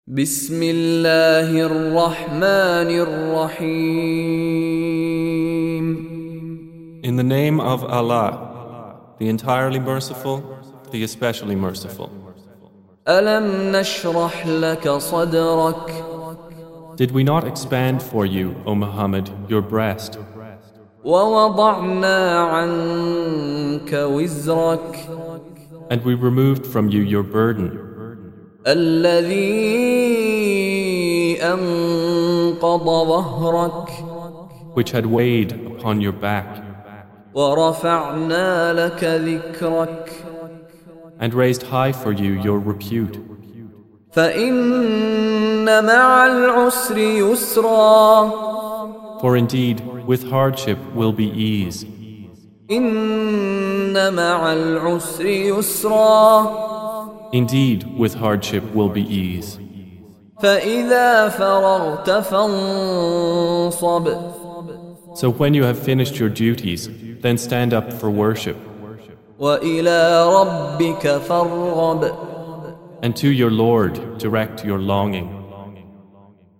بسم الله الرحمن الرحيم. In the name of Allah, the entirely merciful, the especially merciful. ألم نشرح لك صدرك Did we not expand for you, O Muhammad, your breast, ووضعنا عنك وزرك and we removed from you your burden, الذي أنقض ظهرك which had weighed upon your back, ورفعنا لك ذكرك and raised high for you your repute. فإن مع العسر يسرا For indeed, with hardship will be ease. إن مع العسر يسرا Indeed, with hardship will be ease. فإذا فرغت فانصب So when you have finished your duties, then stand up for worship, وإلى ربك فارغب and to your Lord direct your longing.